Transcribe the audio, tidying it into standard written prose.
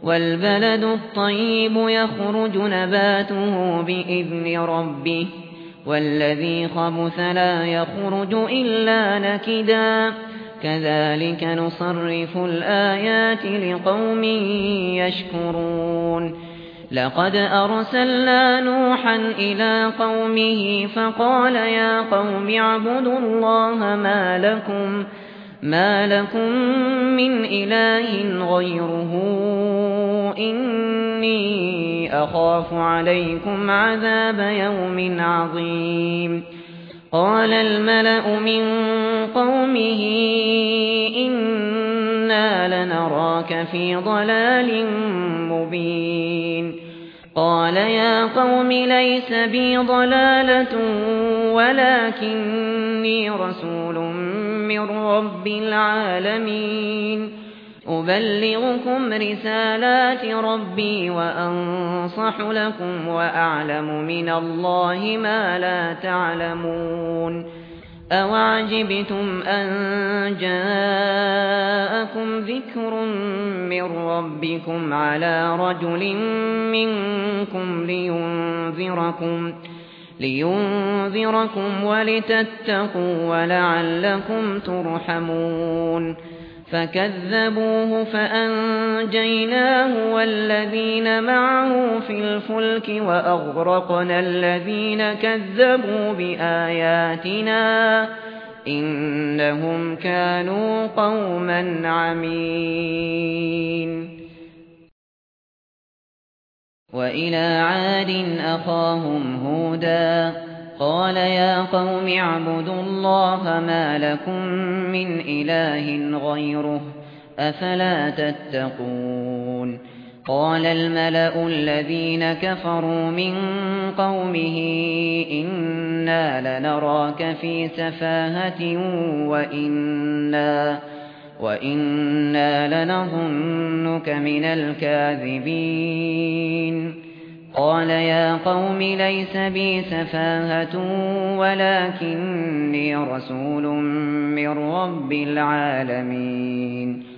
والبلد الطيب يخرج نباته بإذن ربه والذي خبث لا يخرج إلا نكدا كذلك نصرف الآيات لقوم يشكرون لقد أرسلنا نوحا إلى قومه فقال يا قوم اعبدوا الله ما لكم من إله غيره إني أخاف عليكم عذاب يوم عظيم قال الملأ من قومه إنا لنراك في ضلال مبين قال يا قوم ليس بي ضلالة ولكني رسول من رب العالمين أبلغكم رسالات ربي وأنصح لكم وأعلم من الله ما لا تعلمون أوعجبتم أن جاءكم ذكر من ربكم على رجل منكم لينذركم ولتتقوا ولعلكم ترحمون فكذبوه فأنجيناه والذين معه في الفلك وأغرقنا الذين كذبوا بآياتنا إنهم كانوا قوما عمين وإلى عاد أخاهم هودا قال يا قوم اعبدوا الله ما لكم من إله غيره أفلا تتقون قال الملأ الذين كفروا من قومه إنا لنراك في سفاهة وإنا لنظنك من الكاذبين قال يا قوم ليس بي سفاهة ولكني رسول من رب العالمين